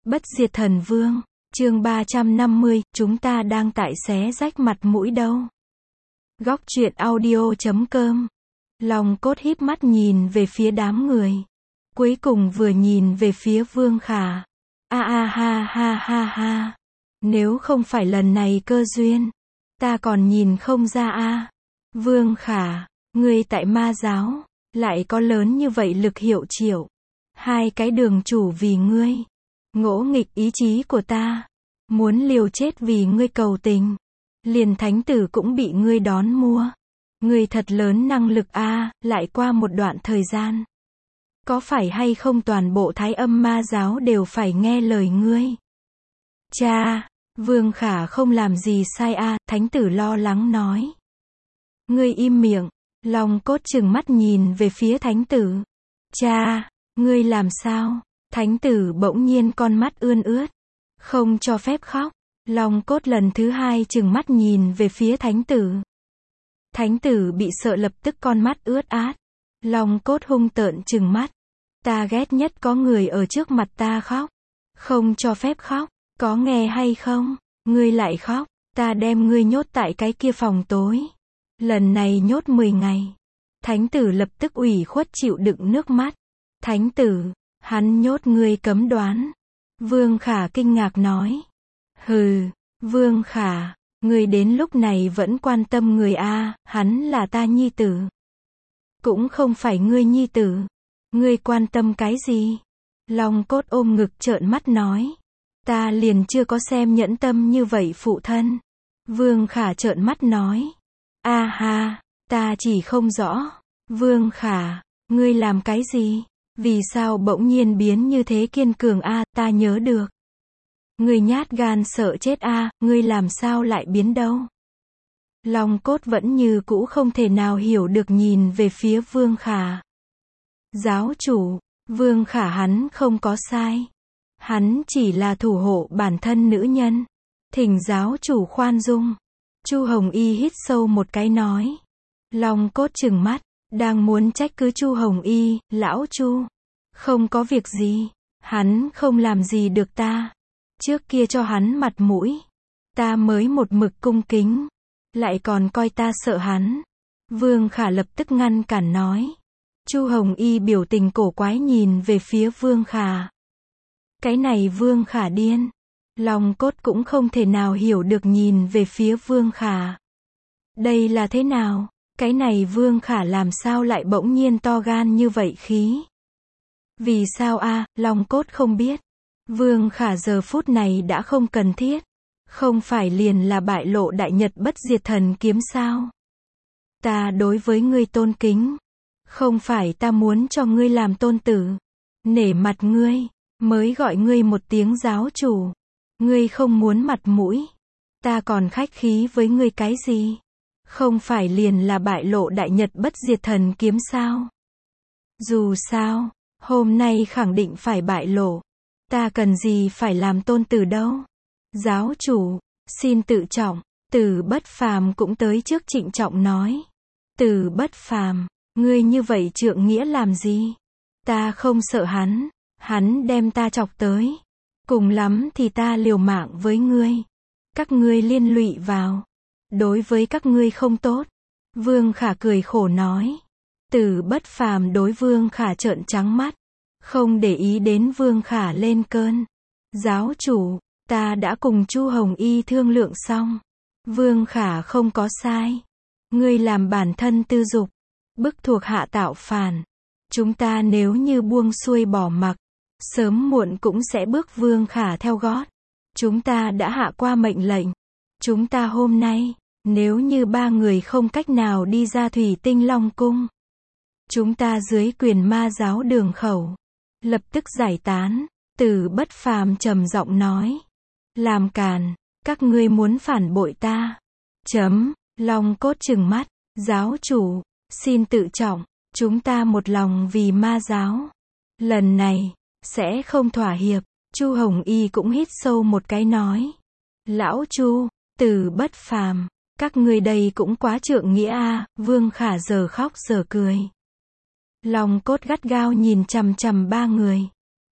Bất diệt thần vương, chương 350, chúng ta đang tại xé rách mặt mũi đâu. Góc truyện audio.com. Long cốt híp mắt nhìn về phía đám người. Cuối cùng vừa nhìn về phía Vương Khả. Ha. Nếu không phải lần này cơ duyên, ta còn nhìn không ra a. Vương Khả, ngươi tại ma giáo, lại có lớn như vậy lực hiệu triệu. Hai cái đường chủ vì ngươi. Ngỗ nghịch ý chí của ta. Muốn liều chết vì ngươi cầu tình. Liền thánh tử cũng bị ngươi đón mua. Ngươi thật lớn năng lực a, lại qua một đoạn thời gian. Có phải hay không toàn bộ Thái Âm ma giáo đều phải nghe lời ngươi? Cha, Vương Khả không làm gì sai a, thánh tử lo lắng nói. Ngươi im miệng, Long cốt trừng mắt nhìn về phía thánh tử. Cha, ngươi làm sao? Thánh tử bỗng nhiên con mắt ươn ướt. Không cho phép khóc. Long cốt lần thứ hai trừng mắt nhìn về phía thánh tử. Thánh tử bị sợ lập tức con mắt ướt át. Long cốt hung tợn trừng mắt. Ta ghét nhất có người ở trước mặt ta khóc. Không cho phép khóc. Có nghe hay không? Ngươi lại khóc. Ta đem ngươi nhốt tại cái kia phòng tối. Lần này nhốt 10 ngày. Thánh tử lập tức ủy khuất chịu đựng nước mắt. Thánh tử, hắn nhốt ngươi cấm đoán. Vương Khả kinh ngạc nói. Hừ, Vương Khả, ngươi đến lúc này vẫn quan tâm người a, hắn là ta nhi tử. Cũng không phải ngươi nhi tử. Ngươi quan tâm cái gì? Long cốt ôm ngực trợn mắt nói. Ta liền chưa có xem nhẫn tâm như vậy phụ thân. Vương Khả trợn mắt nói. Ha, ta chỉ không rõ. Vương Khả, ngươi làm cái gì? Vì sao bỗng nhiên biến như thế kiên cường a, ta nhớ được. Ngươi nhát gan sợ chết a, ngươi làm sao lại biến đâu? Long cốt vẫn như cũ không thể nào hiểu được nhìn về phía Vương Khả. Giáo chủ, Vương Khả hắn không có sai. Hắn chỉ là thủ hộ bản thân nữ nhân. Thỉnh giáo chủ khoan dung. Chu Hồng Y hít sâu một cái nói. Long cốt trừng mắt, đang muốn trách cứ Chu Hồng Y, lão Chu. Không có việc gì, hắn không làm gì được ta. Trước kia cho hắn mặt mũi, ta mới một mực cung kính, lại còn coi ta sợ hắn. Vương Khả lập tức ngăn cản nói. Chu Hồng Y biểu tình cổ quái nhìn về phía Vương Khả. Cái này Vương Khả điên. Long cốt cũng không thể nào hiểu được nhìn về phía Vương Khả. Đây là thế nào? Cái này Vương Khả làm sao lại bỗng nhiên to gan như vậy khí? Vì sao a? Long cốt không biết. Vương Khả giờ phút này đã không cần thiết. Không phải liền là bại lộ đại nhật bất diệt thần kiếm sao? Ta đối với ngươi tôn kính. Không phải ta muốn cho ngươi làm tôn tử. Nể mặt ngươi, mới gọi ngươi một tiếng giáo chủ. Ngươi không muốn mặt mũi. Ta còn khách khí với ngươi cái gì? Không phải liền là bại lộ đại nhật bất diệt thần kiếm sao? Dù sao, hôm nay khẳng định phải bại lộ. Ta cần gì phải làm tôn tử đâu? Giáo chủ, xin tự trọng. Từ Bất Phàm cũng tới trước trịnh trọng nói. Từ Bất Phàm, ngươi như vậy trượng nghĩa làm gì? Ta không sợ hắn. Hắn đem ta chọc tới. Cùng lắm thì ta liều mạng với ngươi. Các ngươi liên lụy vào. Đối với các ngươi không tốt. Vương Khả cười khổ nói. Từ Bất Phàm đối Vương Khả trợn trắng mắt. Không để ý đến Vương Khả lên cơn. Giáo chủ, ta đã cùng Chu Hồng Y thương lượng xong. Vương Khả không có sai. Ngươi làm bản thân tư dục. Bức thuộc hạ tạo phản. Chúng ta nếu như buông xuôi bỏ mặc. Sớm muộn cũng sẽ bước Vương Khả theo gót. Chúng ta đã hạ qua mệnh lệnh. Chúng ta hôm nay, nếu như 3 người không cách nào đi ra Thủy Tinh Long Cung. Chúng ta dưới quyền ma giáo đường khẩu. Lập tức giải tán. Từ Bất Phàm trầm giọng nói. Làm càn, các ngươi muốn phản bội ta. Long cốt trừng mắt. Giáo chủ, xin tự trọng. Chúng ta một lòng vì ma giáo. Lần này, sẽ không thỏa hiệp. Chu Hồng Y cũng hít sâu một cái nói. Lão Chu, Từ Bất Phàm, các ngươi đây cũng quá trượng nghĩa a. Vương Khả giờ khóc giờ cười. Long cốt gắt gao nhìn chằm chằm 3 người.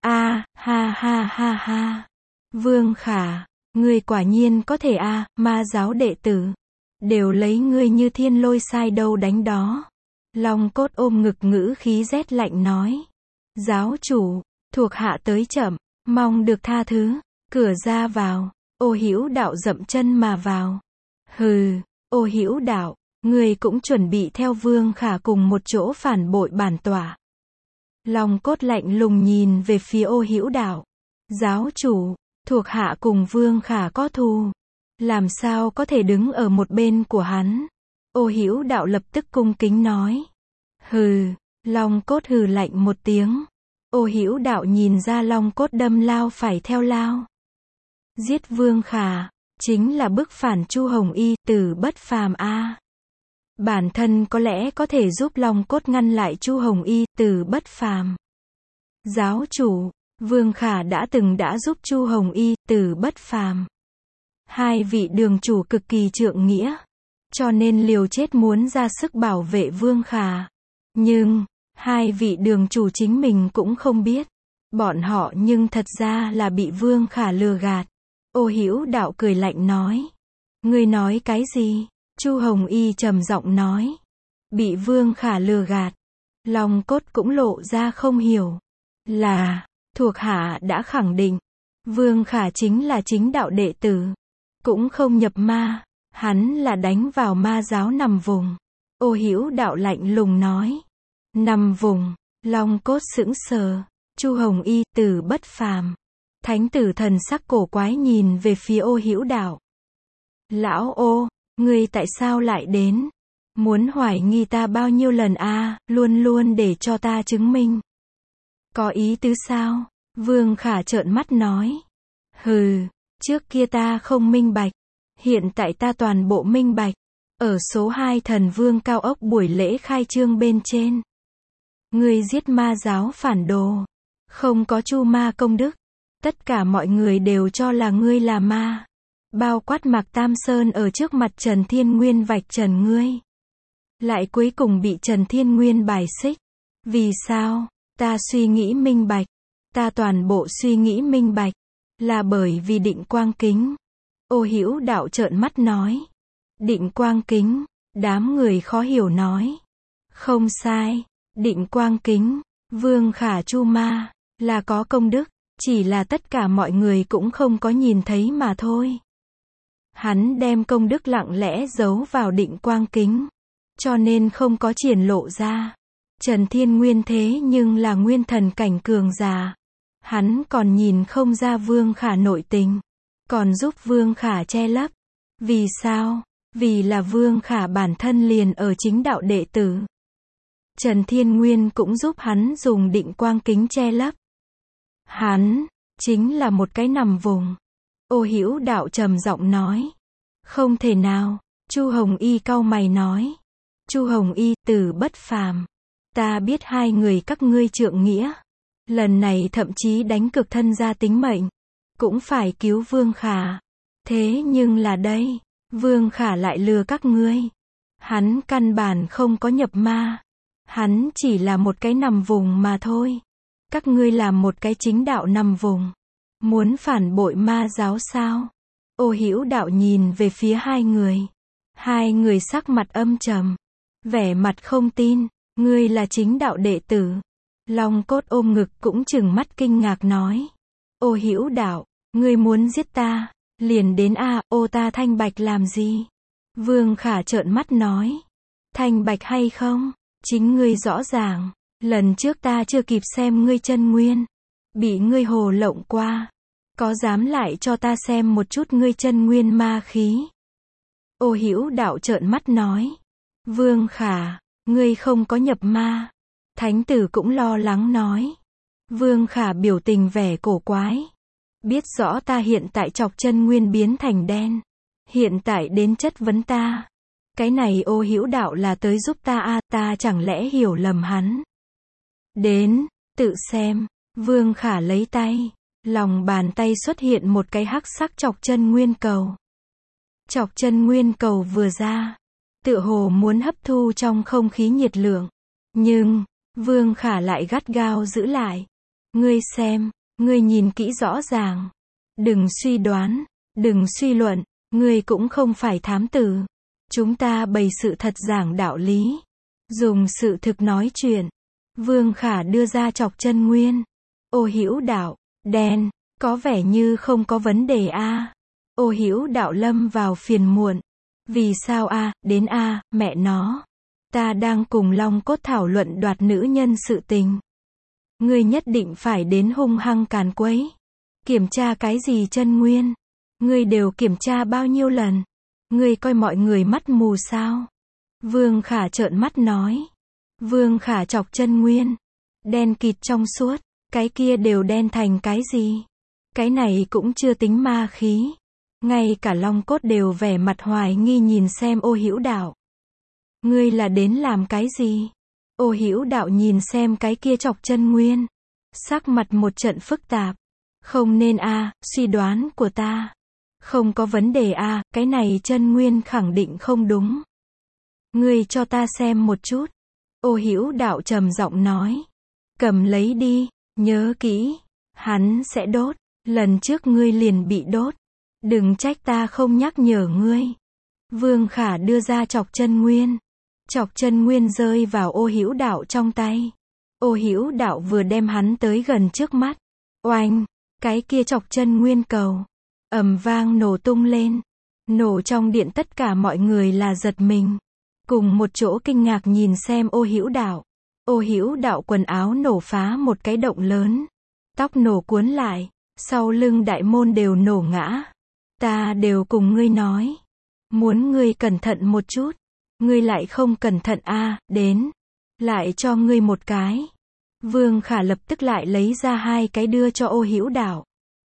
A, ha ha ha ha. Vương Khả, ngươi quả nhiên có thể a, ma giáo đệ tử. Đều lấy ngươi như thiên lôi sai đâu đánh đó. Long Cốt ôm ngực ngữ khí rét lạnh nói. Giáo chủ, thuộc hạ tới chậm, mong được tha thứ. Cửa ra vào, Ô Hữu Đạo dậm chân mà vào. Hừ, Ô Hữu Đạo, ngươi cũng chuẩn bị theo Vương Khả cùng một chỗ phản bội bản tọa. Long Cốt lạnh lùng nhìn về phía Ô Hữu Đạo. Giáo chủ, thuộc hạ cùng Vương Khả có thù. Làm sao có thể đứng ở một bên của hắn? Ô Hữu Đạo lập tức cung kính nói. Hừ, Long Cốt hừ lạnh một tiếng. Ô Hữu Đạo nhìn ra Long Cốt đâm lao phải theo lao. Giết Vương Khả, chính là bức phản Chu Hồng Y, Tử bất phàm a. Bản thân có lẽ có thể giúp Long Cốt ngăn lại Chu Hồng Y, Tử bất phàm. Giáo chủ, Vương Khả đã giúp Chu Hồng Y, Tử bất phàm. Hai vị đường chủ cực kỳ trượng nghĩa, cho nên liều chết muốn ra sức bảo vệ Vương Khả. Nhưng, hai vị đường chủ chính mình cũng không biết. Bọn họ nhưng thật ra là bị Vương Khả lừa gạt. Ô Hữu Đạo cười lạnh nói. Ngươi nói cái gì? Chu Hồng Y trầm giọng nói. Bị Vương Khả lừa gạt. Long Cốt cũng lộ ra không hiểu. Là, thuộc hạ đã khẳng định. Vương Khả chính là chính đạo đệ tử. Cũng không nhập ma. Hắn là đánh vào ma giáo nằm vùng. Ô Hữu Đạo lạnh lùng nói. Nằm vùng. Long Cốt sững sờ. Chu Hồng Y, Tử bất phàm. Thánh tử thần sắc cổ quái nhìn về phía Ô Hữu Đạo. Lão Ô, ngươi tại sao lại đến? Muốn hoài nghi ta bao nhiêu lần a, luôn luôn để cho ta chứng minh. Có ý tứ sao? Vương Khả trợn mắt nói. Hừ, trước kia ta không minh bạch. Hiện tại ta toàn bộ minh bạch. Ở số 2 Thần Vương Cao Ốc buổi lễ khai trương bên trên. Ngươi giết ma giáo phản đồ. Không có chu ma công đức. Tất cả mọi người đều cho là ngươi là ma. Bao quát Mạc Tam Sơn ở trước mặt Trần Thiên Nguyên vạch trần ngươi. Lại cuối cùng bị Trần Thiên Nguyên bài xích. Vì sao? Ta suy nghĩ minh bạch. Ta toàn bộ suy nghĩ minh bạch. Là bởi vì Định Quang Kính. Ô Hữu Đạo trợn mắt nói. Định Quang Kính. Đám người khó hiểu nói. Không sai. Định Quang Kính. Vương Khả chu ma. Là có công đức. Chỉ là tất cả mọi người cũng không có nhìn thấy mà thôi. Hắn đem công đức lặng lẽ giấu vào Định Quang Kính. Cho nên không có triển lộ ra. Trần Thiên Nguyên thế nhưng là nguyên thần cảnh cường giả. Hắn còn nhìn không ra Vương Khả nội tình. Còn giúp Vương Khả che lấp. Vì sao? Vì là Vương Khả bản thân liền ở chính đạo đệ tử. Trần Thiên Nguyên cũng giúp hắn dùng Định Quang Kính che lấp. Hắn, chính là một cái nằm vùng. Ô Hữu Đạo trầm giọng nói. Không thể nào, Chu Hồng Y cau mày nói. Chu Hồng Y, Tử bất phàm. Ta biết hai người các ngươi trượng nghĩa. Lần này thậm chí đánh cực thân ra tính mệnh. Cũng phải cứu Vương Khả. Thế nhưng là đây, Vương Khả lại lừa các ngươi. Hắn căn bản không có nhập ma. Hắn chỉ là một cái nằm vùng mà thôi. Các ngươi làm một cái chính đạo nằm vùng. Muốn phản bội ma giáo sao? Ô Hữu Đạo nhìn về phía hai người. Hai người sắc mặt âm trầm. Vẻ mặt không tin. Ngươi là chính đạo đệ tử. Long Cốt ôm ngực cũng trừng mắt kinh ngạc nói. Ô Hữu Đạo, ngươi muốn giết ta, liền đến a, ô ta thanh bạch làm gì? Vương Khả trợn mắt nói. Thanh bạch hay không? Chính ngươi rõ ràng. Lần trước ta chưa kịp xem ngươi chân nguyên. Bị ngươi hồ lộng qua. Có dám lại cho ta xem một chút ngươi chân nguyên ma khí? Ô Hữu Đạo trợn mắt nói. Vương Khả, ngươi không có nhập ma. Thánh tử cũng lo lắng nói. Vương Khả biểu tình vẻ cổ quái. Biết rõ ta hiện tại chọc chân nguyên biến thành đen. Hiện tại đến chất vấn ta. Cái này Ô Hữu Đạo là tới giúp ta a, ta chẳng lẽ hiểu lầm hắn? Đến, tự xem. Vương Khả lấy tay. Lòng bàn tay xuất hiện một cái hắc sắc chọc chân nguyên cầu. Chọc chân nguyên cầu vừa ra. Tựa hồ muốn hấp thu trong không khí nhiệt lượng. Nhưng, Vương Khả lại gắt gao giữ lại. Ngươi xem, ngươi nhìn kỹ rõ ràng. Đừng suy đoán, đừng suy luận, ngươi cũng không phải thám tử. Chúng ta bày sự thật giảng đạo lý. Dùng sự thực nói chuyện. Vương Khả đưa ra chọc chân nguyên. Ô Hữu Đạo, đen, có vẻ như không có vấn đề a. Ô Hữu Đạo lâm vào phiền muộn. Vì sao a, đến a, mẹ nó. Ta đang cùng Long Cốt thảo luận đoạt nữ nhân sự tình. Ngươi nhất định phải đến hung hăng càn quấy. Kiểm tra cái gì chân nguyên? Ngươi đều kiểm tra bao nhiêu lần? Ngươi coi mọi người mắt mù sao? Vương Khả trợn mắt nói. Vương Khả chọc chân nguyên. Đen kịt trong suốt. Cái kia đều đen thành cái gì? Cái này cũng chưa tính ma khí. Ngay cả Long Cốt đều vẻ mặt hoài nghi nhìn xem Ô Hữu Đạo. Ngươi là đến làm cái gì? Ô Hữu Đạo nhìn xem cái kia chọc chân nguyên. Sắc mặt một trận phức tạp. Không nên a, suy đoán của ta. Không có vấn đề a, cái này chân nguyên khẳng định không đúng. Ngươi cho ta xem một chút. Ô Hữu Đạo trầm giọng nói. Cầm lấy đi, nhớ kỹ. Hắn sẽ đốt. Lần trước ngươi liền bị đốt. Đừng trách ta không nhắc nhở ngươi. Vương Khả đưa ra chọc chân nguyên. Chọc chân nguyên rơi vào Ô Hữu Đạo trong tay. Ô Hữu Đạo vừa đem hắn tới gần trước mắt. Oanh, cái kia chọc chân nguyên cầu. Ầm vang nổ tung lên. Nổ trong điện tất cả mọi người là giật mình. Cùng một chỗ kinh ngạc nhìn xem Ô Hữu Đạo. Ô Hữu Đạo quần áo nổ phá một cái động lớn. Tóc nổ cuốn lại. Sau lưng đại môn đều nổ ngã. Ta đều cùng ngươi nói. Muốn ngươi cẩn thận một chút. Ngươi lại không cẩn thận a, đến. Lại cho ngươi một cái. Vương Khả lập tức lại lấy ra hai cái đưa cho Ô Hữu Đạo.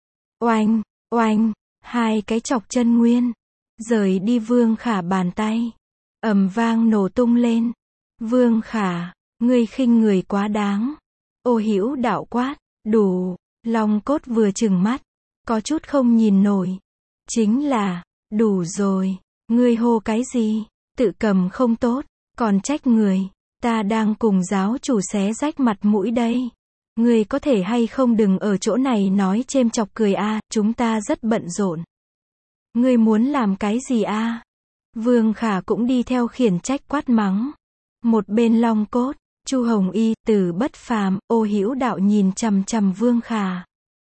Oanh, oanh, hai cái chọc chân nguyên. Rời đi Vương Khả bàn tay. Ầm vang nổ tung lên. Vương Khả, ngươi khinh người quá đáng. Ô Hữu Đạo quát, đủ. Long Cốt vừa trừng mắt. Có chút không nhìn nổi. Chính là, đủ rồi. Ngươi hô cái gì? Tự cầm không tốt, còn trách người. Ta đang cùng giáo chủ xé rách mặt mũi đây. Ngươi có thể hay không đừng ở chỗ này nói chêm chọc cười a, chúng ta rất bận rộn. Ngươi muốn làm cái gì a? Vương Khả cũng đi theo khiển trách quát mắng. Một bên Long Cốt, Chu Hồng Y, Từ Bất Phàm, Ô Hữu Đạo nhìn chằm chằm Vương Khả.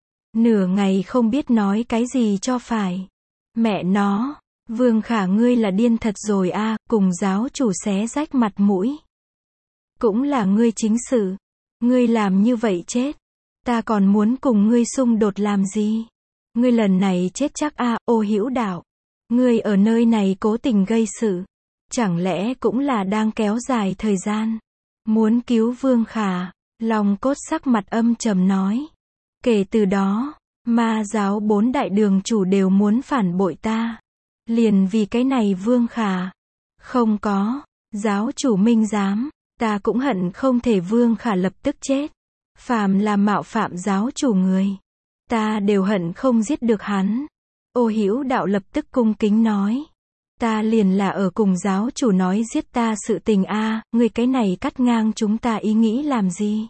Nửa ngày không biết nói cái gì cho phải. Mẹ nó, Vương Khả ngươi là điên thật rồi a, cùng giáo chủ xé rách mặt mũi. Cũng là ngươi chính sự. Ngươi làm như vậy chết. Ta còn muốn cùng ngươi xung đột làm gì? Ngươi lần này chết chắc a, Ô Hữu Đạo. Ngươi ở nơi này cố tình gây sự. Chẳng lẽ cũng là đang kéo dài thời gian. Muốn cứu Vương Khả. Long Cốt sắc mặt âm trầm nói. Kể từ đó, ma giáo 4 đại đường chủ đều muốn phản bội ta. Liền vì cái này Vương Khả. Không có. Giáo chủ minh giám. Ta cũng hận không thể Vương Khả lập tức chết. Phàm là mạo phạm giáo chủ người. Ta đều hận không giết được hắn. Ô Hữu Đạo lập tức cung kính nói. Ta liền là ở cùng giáo chủ nói giết ta sự tình a, ngươi cái này cắt ngang chúng ta ý nghĩ làm gì?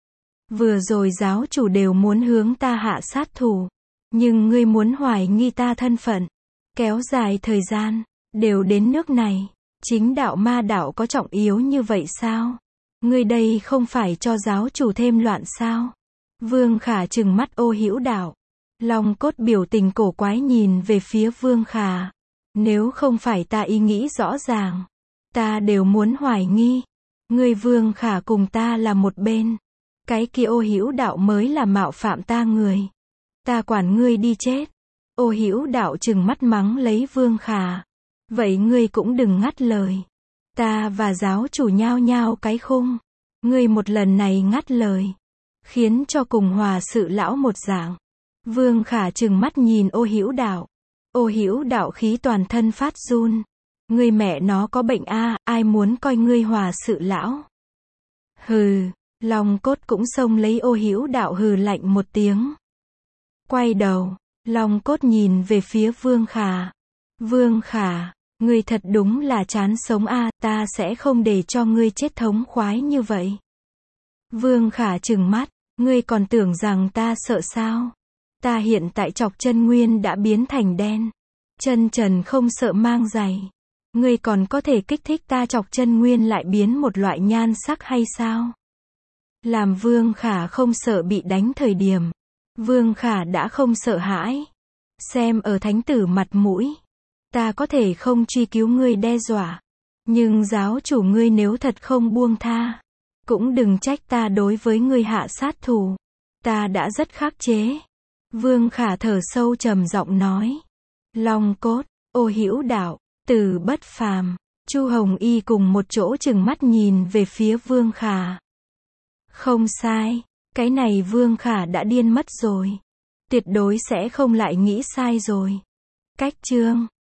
Vừa rồi giáo chủ đều muốn hướng ta hạ sát thủ. Nhưng ngươi muốn hoài nghi ta thân phận. Kéo dài thời gian. Đều đến nước này. Chính đạo ma đạo có trọng yếu như vậy sao? Ngươi đây không phải cho giáo chủ thêm loạn sao? Vương Khả trừng mắt Ô Hữu Đạo. Long Cốt biểu tình cổ quái nhìn về phía Vương Khả. Nếu không phải ta ý nghĩ rõ ràng. Ta đều muốn hoài nghi. Ngươi Vương Khả cùng ta là một bên. Cái kia Ô Hữu Đạo mới là mạo phạm ta người. Ta quản ngươi đi chết. Ô Hữu Đạo trừng mắt mắng lấy Vương Khả. Vậy ngươi cũng đừng ngắt lời. Ta và giáo chủ nhao nhao cái khung. Ngươi một lần này ngắt lời. Khiến cho cùng hòa sự lão một dạng. Vương Khả trừng mắt nhìn Ô Hữu Đạo. Ô Hữu Đạo khí toàn thân phát run. Ngươi mẹ nó có bệnh a, ai muốn coi ngươi hòa sự lão. Hừ, Long Cốt cũng xông lấy Ô Hữu Đạo hừ lạnh một tiếng. Quay đầu, Long Cốt nhìn về phía Vương Khả. Vương Khả, ngươi thật đúng là chán sống a, ta sẽ không để cho ngươi chết thống khoái như vậy. Vương Khả trừng mắt, Ngươi còn tưởng rằng ta sợ sao? Ta hiện tại chọc chân nguyên đã biến thành đen. Chân trần không sợ mang giày. Ngươi còn có thể kích thích ta chọc chân nguyên lại biến một loại nhan sắc hay sao? Làm Vương Khả không sợ bị đánh thời điểm. Vương Khả đã không sợ hãi. Xem ở thánh tử mặt mũi. Ta có thể không truy cứu ngươi đe dọa. Nhưng giáo chủ ngươi nếu thật không buông tha. Cũng đừng trách ta đối với ngươi hạ sát thủ. Ta đã rất khắc chế. Vương Khả thở sâu trầm giọng nói. Long cốt, ô hữu đạo, từ bất phàm. Chu Hồng Y cùng một chỗ chừng mắt nhìn về phía Vương Khả. Không sai, cái này Vương Khả đã điên mất rồi. Tuyệt đối sẽ không lại nghĩ sai rồi. Cách chương